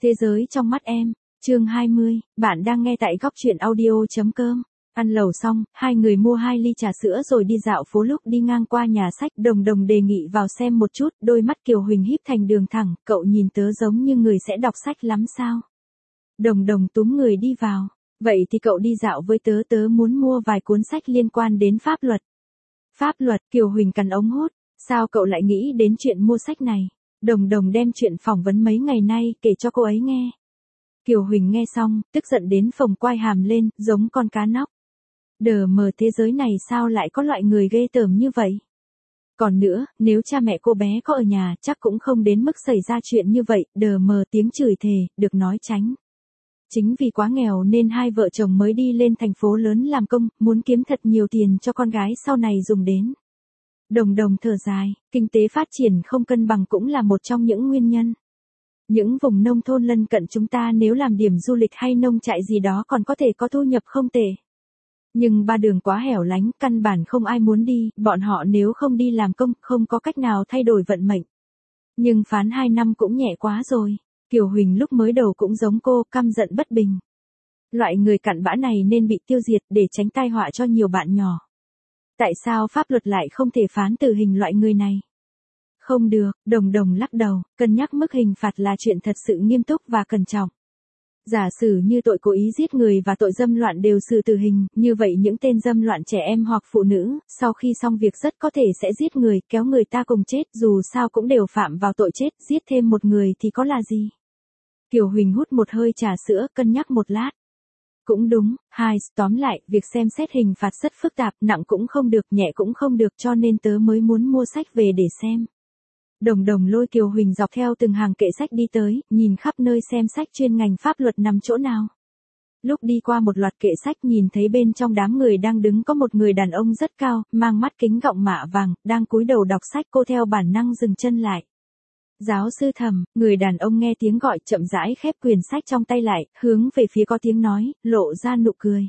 Thế giới trong mắt em, chương 20, bạn đang nghe tại góc truyện audio.com. Ăn lẩu xong, hai người mua 2 ly trà sữa rồi đi dạo phố. Lúc đi ngang qua nhà sách, Đồng Đồng đề nghị vào xem một chút, đôi mắt Kiều Huỳnh híp thành đường thẳng, cậu nhìn tớ giống như người sẽ đọc sách lắm sao? Đồng Đồng túm người đi vào, vậy thì cậu đi dạo với tớ, tớ muốn mua vài cuốn sách liên quan đến pháp luật. Pháp luật, Kiều Huỳnh cắn ống hút, sao cậu lại nghĩ đến chuyện mua sách này? Đồng Đồng đem chuyện phỏng vấn mấy ngày nay kể cho cô ấy nghe. Kiều Huỳnh nghe xong, tức giận đến phồng quai hàm lên, giống con cá nóc. Đờ mờ, thế giới này sao lại có loại người ghê tởm như vậy? Còn nữa, nếu cha mẹ cô bé có ở nhà, chắc cũng không đến mức xảy ra chuyện như vậy. Đờ mờ, tiếng chửi thề, được nói tránh. Chính vì quá nghèo nên hai vợ chồng mới đi lên thành phố lớn làm công, muốn kiếm thật nhiều tiền cho con gái sau này dùng đến. Đồng Đồng thở dài, kinh tế phát triển không cân bằng cũng là một trong những nguyên nhân. Những vùng nông thôn lân cận chúng ta nếu làm điểm du lịch hay nông trại gì đó còn có thể có thu nhập không tệ. Nhưng ba đường quá hẻo lánh, căn bản không ai muốn đi, bọn họ nếu không đi làm công, không có cách nào thay đổi vận mệnh. Nhưng phán 2 năm cũng nhẹ quá rồi. Kiều Huỳnh lúc mới đầu cũng giống cô, căm giận bất bình. Loại người cặn bã này nên bị tiêu diệt để tránh tai họa cho nhiều bạn nhỏ. Tại sao pháp luật lại không thể phán tử hình loại người này? Không được, Đồng Đồng lắc đầu, cân nhắc mức hình phạt là chuyện thật sự nghiêm túc và cẩn trọng. Giả sử như tội cố ý giết người và tội dâm loạn đều xử tử hình, như vậy những tên dâm loạn trẻ em hoặc phụ nữ, sau khi xong việc rất có thể sẽ giết người, kéo người ta cùng chết, dù sao cũng đều phạm vào tội chết, giết thêm một người thì có là gì? Kiều Huỳnh hút một hơi trà sữa, cân nhắc một lát. Cũng đúng, tóm lại, việc xem xét hình phạt rất phức tạp, nặng cũng không được, nhẹ cũng không được, cho nên tớ mới muốn mua sách về để xem. Đồng Đồng lôi Kiều Huỳnh dọc theo từng hàng kệ sách đi tới, nhìn khắp nơi xem sách chuyên ngành pháp luật nằm chỗ nào. Lúc đi qua một loạt kệ sách nhìn thấy bên trong đám người đang đứng có một người đàn ông rất cao, mang mắt kính gọng mạ vàng, đang cúi đầu đọc sách. Cô theo bản năng dừng chân lại. Giáo sư Thẩm, người đàn ông nghe tiếng gọi chậm rãi khép quyển sách trong tay lại, hướng về phía có tiếng nói, lộ ra nụ cười.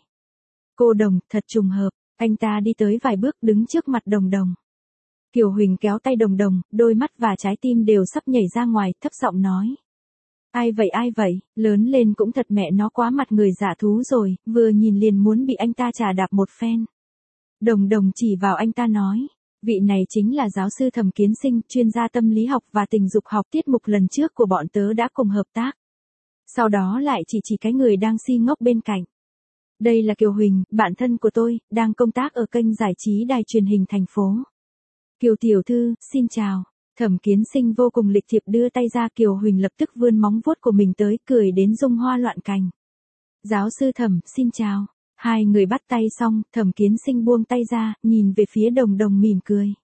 Cô Đồng, thật trùng hợp, anh ta đi tới vài bước đứng trước mặt Đồng Đồng. Kiều Huỳnh kéo tay Đồng Đồng, đôi mắt và trái tim đều sắp nhảy ra ngoài, thấp giọng nói. Ai vậy, lớn lên cũng thật mẹ nó quá mặt người giả thú rồi, vừa nhìn liền muốn bị anh ta chà đạp một phen. Đồng Đồng chỉ vào anh ta nói. Vị này chính là giáo sư Thẩm Kiến Sinh, chuyên gia tâm lý học và tình dục học. Tiết mục lần trước của bọn tớ đã cùng hợp tác. Sau đó lại chỉ cái người đang si ngốc bên cạnh. Đây là Kiều Huỳnh, bạn thân của tôi, đang công tác ở kênh giải trí đài truyền hình thành phố. Kiều tiểu thư, xin chào. Thẩm Kiến Sinh vô cùng lịch thiệp đưa tay ra. Kiều Huỳnh lập tức vươn móng vuốt của mình tới, cười đến rung hoa loạn cành. Giáo sư Thẩm, xin chào. Hai người bắt tay xong, Thẩm Kiến Sinh buông tay ra, nhìn về phía Đồng Đồng mỉm cười.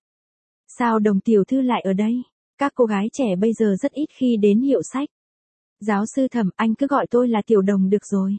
Sao Đồng tiểu thư lại ở đây? Các cô gái trẻ bây giờ rất ít khi đến hiệu sách. Giáo sư Thẩm, anh cứ gọi tôi là Tiểu Đồng được rồi.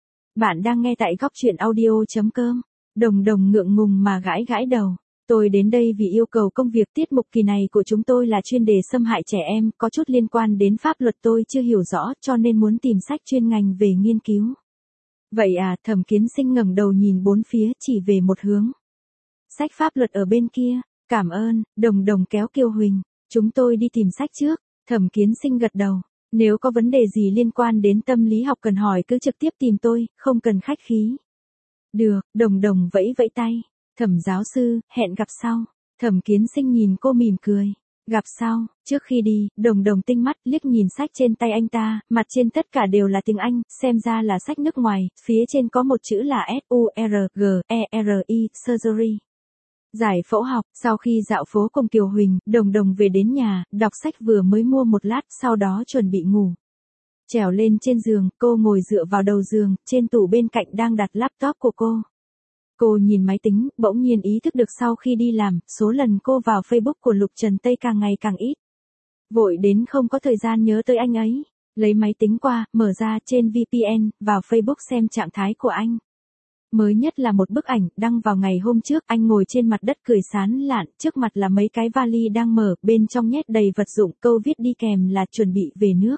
Bạn đang nghe tại góc truyện audio.com. Đồng Đồng ngượng ngùng mà gãi đầu. Tôi đến đây vì yêu cầu công việc. Tiết mục kỳ này của chúng tôi là chuyên đề xâm hại trẻ em, có chút liên quan đến pháp luật tôi chưa hiểu rõ, cho nên muốn tìm sách chuyên ngành về nghiên cứu. Vậy à, Thẩm Kiến Sinh ngẩng đầu nhìn bốn phía, chỉ về một hướng. Sách pháp luật ở bên kia, cảm ơn. Đồng Đồng kéo Kiều Huỳnh, chúng tôi đi tìm sách trước. Thẩm Kiến Sinh gật đầu, nếu có vấn đề gì liên quan đến tâm lý học cần hỏi cứ trực tiếp tìm tôi, không cần khách khí. Được, Đồng Đồng vẫy tay. Thẩm giáo sư, hẹn gặp sau. Thẩm Kiến Sinh nhìn cô mỉm cười. Gặp sau. Trước khi đi, Đồng Đồng tinh mắt liếc nhìn sách trên tay anh ta, mặt trên tất cả đều là tiếng Anh, xem ra là sách nước ngoài, phía trên có một chữ là S-U-R-G-E-R-I, surgery. Giải phẫu học. Sau khi dạo phố cùng Kiều Huỳnh, Đồng Đồng về đến nhà, đọc sách vừa mới mua một lát, sau đó chuẩn bị ngủ. Trèo lên trên giường, cô ngồi dựa vào đầu giường, trên tủ bên cạnh đang đặt laptop của cô. Cô nhìn máy tính, bỗng nhiên ý thức được sau khi đi làm, số lần cô vào Facebook của Lục Trần Tây càng ngày càng ít. Vội đến không có thời gian nhớ tới anh ấy. Lấy máy tính qua, mở ra trên VPN, vào Facebook xem trạng thái của anh. Mới nhất là một bức ảnh, đăng vào ngày hôm trước, anh ngồi trên mặt đất cười sán lạn, trước mặt là mấy cái vali đang mở, bên trong nhét đầy vật dụng, câu viết đi kèm là chuẩn bị về nước.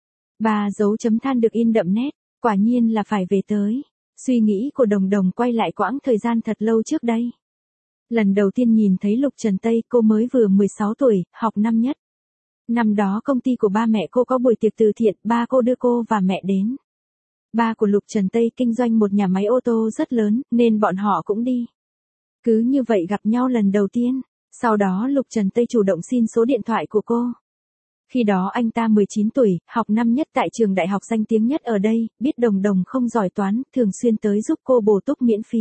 3 dấu chấm than được in đậm nét, quả nhiên là phải về tới. Suy nghĩ của Đồng Đồng quay lại quãng thời gian thật lâu trước đây. Lần đầu tiên nhìn thấy Lục Trần Tây, cô mới vừa 16 tuổi, học năm nhất. Năm đó công ty của ba mẹ cô có buổi tiệc từ thiện, ba cô đưa cô và mẹ đến. Ba của Lục Trần Tây kinh doanh một nhà máy ô tô rất lớn, nên bọn họ cũng đi. Cứ như vậy gặp nhau lần đầu tiên, sau đó Lục Trần Tây chủ động xin số điện thoại của cô. Khi đó anh ta 19 tuổi, học năm nhất tại trường đại học danh tiếng nhất ở đây, biết Đồng Đồng không giỏi toán, thường xuyên tới giúp cô bổ túc miễn phí.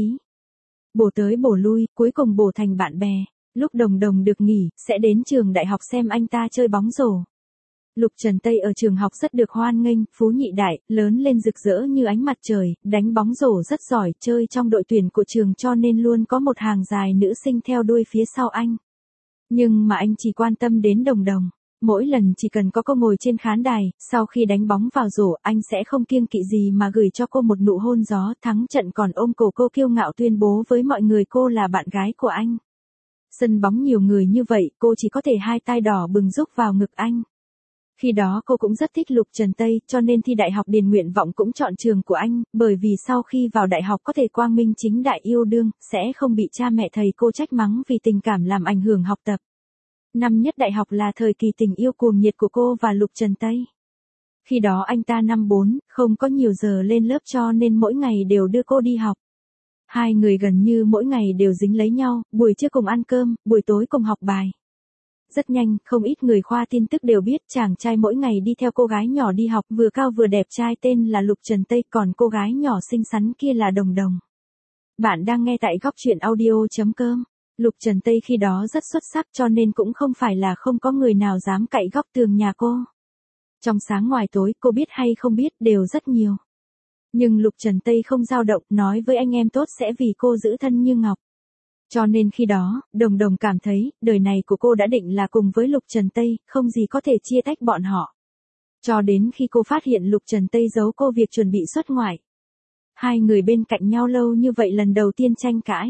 Bổ tới bổ lui, cuối cùng bổ thành bạn bè. Lúc Đồng Đồng được nghỉ, sẽ đến trường đại học xem anh ta chơi bóng rổ. Lục Trần Tây ở trường học rất được hoan nghênh, phú nhị đại, lớn lên rực rỡ như ánh mặt trời, đánh bóng rổ rất giỏi, chơi trong đội tuyển của trường cho nên luôn có một hàng dài nữ sinh theo đuôi phía sau anh. Nhưng mà anh chỉ quan tâm đến Đồng Đồng. Mỗi lần chỉ cần có cô ngồi trên khán đài, sau khi đánh bóng vào rổ, anh sẽ không kiêng kỵ gì mà gửi cho cô một nụ hôn gió, thắng trận còn ôm cổ cô kiêu ngạo tuyên bố với mọi người cô là bạn gái của anh. Sân bóng nhiều người như vậy, cô chỉ có thể hai tay đỏ bừng rúc vào ngực anh. Khi đó cô cũng rất thích Lục Trần Tây, cho nên thi đại học điền nguyện vọng cũng chọn trường của anh, bởi vì sau khi vào đại học có thể quang minh chính đại yêu đương, sẽ không bị cha mẹ thầy cô trách mắng vì tình cảm làm ảnh hưởng học tập. Năm nhất đại học là thời kỳ tình yêu cuồng nhiệt của cô và Lục Trần Tây. Khi đó anh ta năm 4, không có nhiều giờ lên lớp cho nên mỗi ngày đều đưa cô đi học. Hai người gần như mỗi ngày đều dính lấy nhau, buổi trưa cùng ăn cơm, buổi tối cùng học bài. Rất nhanh, không ít người khoa tin tức đều biết chàng trai mỗi ngày đi theo cô gái nhỏ đi học, vừa cao vừa đẹp trai tên là Lục Trần Tây, còn cô gái nhỏ xinh xắn kia là Đồng Đồng. Bạn đang nghe tại góc truyện audio.com. Lục Trần Tây khi đó rất xuất sắc cho nên cũng không phải là không có người nào dám cậy góc tường nhà cô. Trong sáng ngoài tối, cô biết hay không biết đều rất nhiều. Nhưng Lục Trần Tây không dao động, nói với anh em tốt sẽ vì cô giữ thân như ngọc. Cho nên khi đó, Đồng Đồng cảm thấy, đời này của cô đã định là cùng với Lục Trần Tây, không gì có thể chia tách bọn họ. Cho đến khi cô phát hiện Lục Trần Tây giấu cô việc chuẩn bị xuất ngoại. Hai người bên cạnh nhau lâu như vậy lần đầu tiên tranh cãi.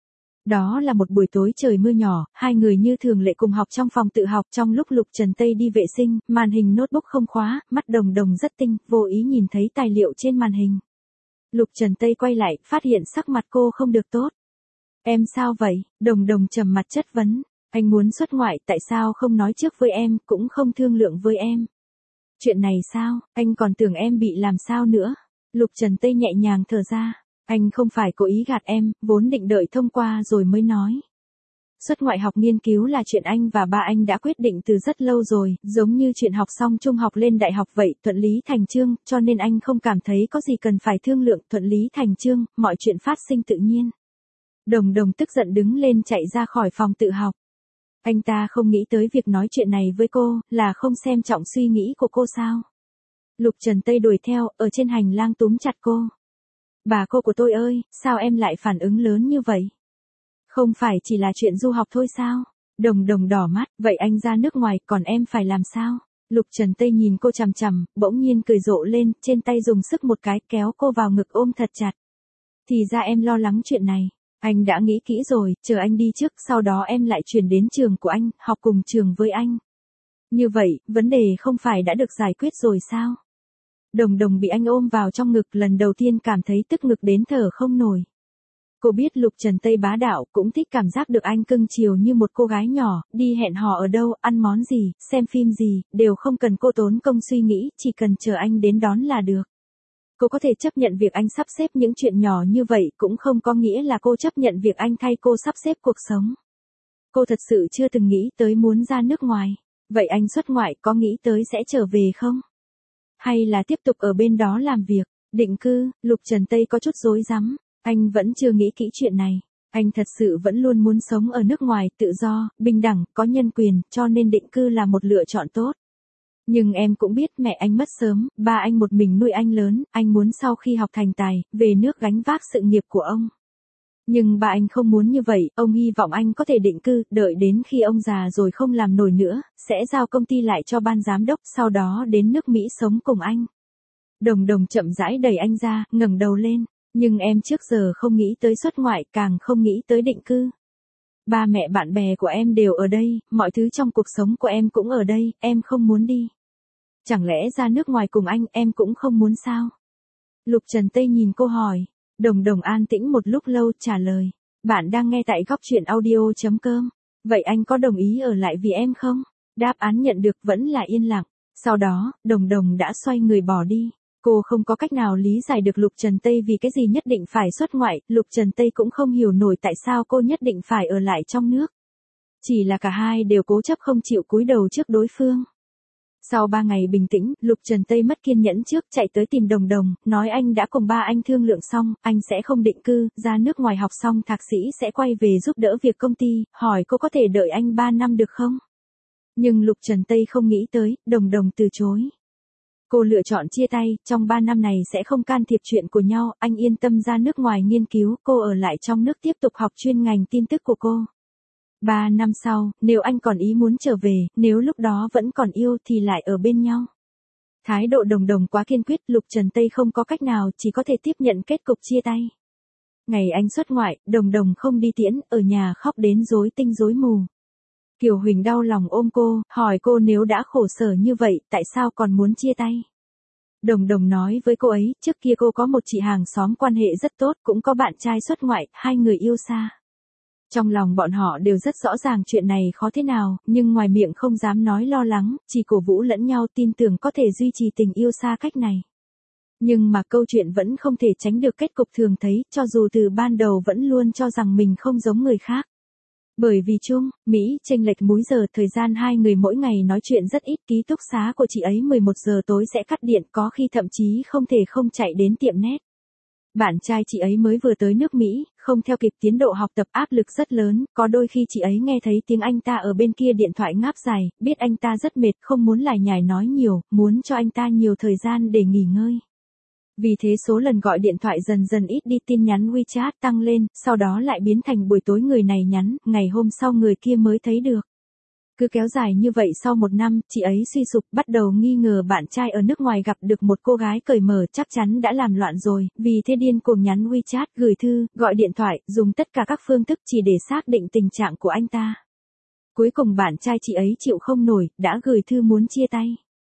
Đó là một buổi tối trời mưa nhỏ, hai người như thường lệ cùng học trong phòng tự học, trong lúc Lục Trần Tây đi vệ sinh, màn hình notebook không khóa, mắt Đồng Đồng rất tinh, vô ý nhìn thấy tài liệu trên màn hình. Lục Trần Tây quay lại, phát hiện sắc mặt cô không được tốt. Em sao vậy? Đồng Đồng trầm mặt chất vấn. Anh muốn xuất ngoại, tại sao không nói trước với em, cũng không thương lượng với em? Chuyện này sao, anh còn tưởng em bị làm sao nữa? Lục Trần Tây nhẹ nhàng thở ra. Anh không phải cố ý gạt em, vốn định đợi thông qua rồi mới nói. Xuất ngoại học nghiên cứu là chuyện anh và ba anh đã quyết định từ rất lâu rồi, giống như chuyện học xong trung học lên đại học vậy, thuận lý thành chương, cho nên anh không cảm thấy có gì cần phải thương lượng, thuận lý thành chương, mọi chuyện phát sinh tự nhiên. Đồng Đồng tức giận đứng lên chạy ra khỏi phòng tự học. Anh ta không nghĩ tới việc nói chuyện này với cô, là không xem trọng suy nghĩ của cô sao? Lục Trần Tây đuổi theo, ở trên hành lang túm chặt cô. Bà cô của tôi ơi, sao em lại phản ứng lớn như vậy? Không phải chỉ là chuyện du học thôi sao? Đồng Đồng đỏ mắt, vậy anh ra nước ngoài, còn em phải làm sao? Lục Trần Tây nhìn cô chằm chằm, bỗng nhiên cười rộ lên, trên tay dùng sức một cái kéo cô vào ngực ôm thật chặt. Thì ra em lo lắng chuyện này. Anh đã nghĩ kỹ rồi, chờ anh đi trước, sau đó em lại chuyển đến trường của anh, học cùng trường với anh. Như vậy, vấn đề không phải đã được giải quyết rồi sao? Đồng Đồng bị anh ôm vào trong ngực lần đầu tiên cảm thấy tức ngực đến thở không nổi. Cô biết Lục Trần Tây bá đạo, cũng thích cảm giác được anh cưng chiều như một cô gái nhỏ, đi hẹn hò ở đâu, ăn món gì, xem phim gì, đều không cần cô tốn công suy nghĩ, chỉ cần chờ anh đến đón là được. Cô có thể chấp nhận việc anh sắp xếp những chuyện nhỏ như vậy, cũng không có nghĩa là cô chấp nhận việc anh thay cô sắp xếp cuộc sống. Cô thật sự chưa từng nghĩ tới muốn ra nước ngoài. Vậy anh xuất ngoại có nghĩ tới sẽ trở về không? Hay là tiếp tục ở bên đó làm việc, định cư? Lục Trần Tây có chút rối rắm. Anh vẫn chưa nghĩ kỹ chuyện này. Anh thật sự vẫn luôn muốn sống ở nước ngoài, tự do, bình đẳng, có nhân quyền, cho nên định cư là một lựa chọn tốt. Nhưng em cũng biết mẹ anh mất sớm, ba anh một mình nuôi anh lớn, anh muốn sau khi học thành tài, về nước gánh vác sự nghiệp của ông. Nhưng ba anh không muốn như vậy, ông hy vọng anh có thể định cư, đợi đến khi ông già rồi không làm nổi nữa, sẽ giao công ty lại cho ban giám đốc, sau đó đến nước Mỹ sống cùng anh. Đồng Đồng chậm rãi đẩy anh ra, ngẩng đầu lên, nhưng em trước giờ không nghĩ tới xuất ngoại, càng không nghĩ tới định cư. Ba mẹ bạn bè của em đều ở đây, mọi thứ trong cuộc sống của em cũng ở đây, em không muốn đi. Chẳng lẽ ra nước ngoài cùng anh, em cũng không muốn sao? Lục Trần Tây nhìn cô hỏi. Đồng Đồng an tĩnh một lúc lâu trả lời. Bạn đang nghe tại góc truyện audio.com. Vậy anh có đồng ý ở lại vì em không? Đáp án nhận được vẫn là yên lặng. Sau đó, Đồng Đồng đã xoay người bỏ đi. Cô không có cách nào lý giải được Lục Trần Tây vì cái gì nhất định phải xuất ngoại, Lục Trần Tây cũng không hiểu nổi tại sao cô nhất định phải ở lại trong nước. Chỉ là cả hai đều cố chấp không chịu cúi đầu trước đối phương. Sau 3 ngày bình tĩnh, Lục Trần Tây mất kiên nhẫn trước chạy tới tìm Đồng Đồng, nói anh đã cùng ba anh thương lượng xong, anh sẽ không định cư, ra nước ngoài học xong thạc sĩ sẽ quay về giúp đỡ việc công ty, hỏi cô có thể đợi anh 3 năm được không? Nhưng Lục Trần Tây không nghĩ tới, Đồng Đồng từ chối. Cô lựa chọn chia tay, trong 3 năm này sẽ không can thiệp chuyện của nhau, anh yên tâm ra nước ngoài nghiên cứu, cô ở lại trong nước tiếp tục học chuyên ngành tin tức của cô. 3 năm sau, nếu anh còn ý muốn trở về, nếu lúc đó vẫn còn yêu thì lại ở bên nhau. Thái độ Đồng Đồng quá kiên quyết, Lục Trần Tây không có cách nào, chỉ có thể tiếp nhận kết cục chia tay. Ngày anh xuất ngoại, Đồng Đồng không đi tiễn, ở nhà khóc đến rối tinh rối mù. Kiều Huỳnh đau lòng ôm cô, hỏi cô nếu đã khổ sở như vậy, tại sao còn muốn chia tay? Đồng Đồng nói với cô ấy, trước kia cô có một chị hàng xóm quan hệ rất tốt, cũng có bạn trai xuất ngoại, hai người yêu xa. Trong lòng bọn họ đều rất rõ ràng chuyện này khó thế nào, nhưng ngoài miệng không dám nói lo lắng, chỉ cổ vũ lẫn nhau tin tưởng có thể duy trì tình yêu xa cách này. Nhưng mà câu chuyện vẫn không thể tránh được kết cục thường thấy, cho dù từ ban đầu vẫn luôn cho rằng mình không giống người khác. Bởi vì Trung, Mỹ, chênh lệch múi giờ, thời gian hai người mỗi ngày nói chuyện rất ít, ký túc xá của chị ấy 11 giờ tối sẽ cắt điện, có khi thậm chí không thể không chạy đến tiệm net. Bạn trai chị ấy mới vừa tới nước Mỹ, không theo kịp tiến độ học tập, áp lực rất lớn, có đôi khi chị ấy nghe thấy tiếng anh ta ở bên kia điện thoại ngáp dài, biết anh ta rất mệt, không muốn lải nhải nói nhiều, muốn cho anh ta nhiều thời gian để nghỉ ngơi. Vì thế số lần gọi điện thoại dần dần ít đi, tin nhắn WeChat tăng lên, sau đó lại biến thành buổi tối người này nhắn, ngày hôm sau người kia mới thấy được. Cứ kéo dài như vậy sau 1 năm, chị ấy suy sụp, bắt đầu nghi ngờ bạn trai ở nước ngoài gặp được một cô gái cởi mở, chắc chắn đã làm loạn rồi, vì thế điên cuồng nhắn WeChat, gửi thư, gọi điện thoại, dùng tất cả các phương thức chỉ để xác định tình trạng của anh ta. Cuối cùng bạn trai chị ấy chịu không nổi, đã gửi thư muốn chia tay.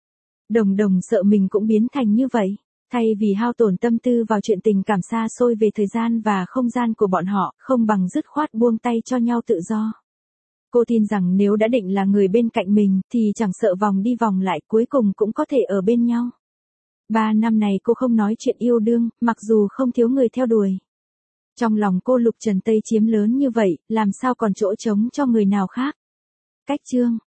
Đồng Đồng sợ mình cũng biến thành như vậy. Thay vì hao tổn tâm tư vào chuyện tình cảm xa xôi về thời gian và không gian của bọn họ, không bằng dứt khoát buông tay cho nhau tự do. Cô tin rằng nếu đã định là người bên cạnh mình, thì chẳng sợ vòng đi vòng lại, cuối cùng cũng có thể ở bên nhau. 3 năm này cô không nói chuyện yêu đương, mặc dù không thiếu người theo đuổi. Trong lòng cô Lục Trần Tây chiếm lớn như vậy, làm sao còn chỗ trống cho người nào khác. Cách chương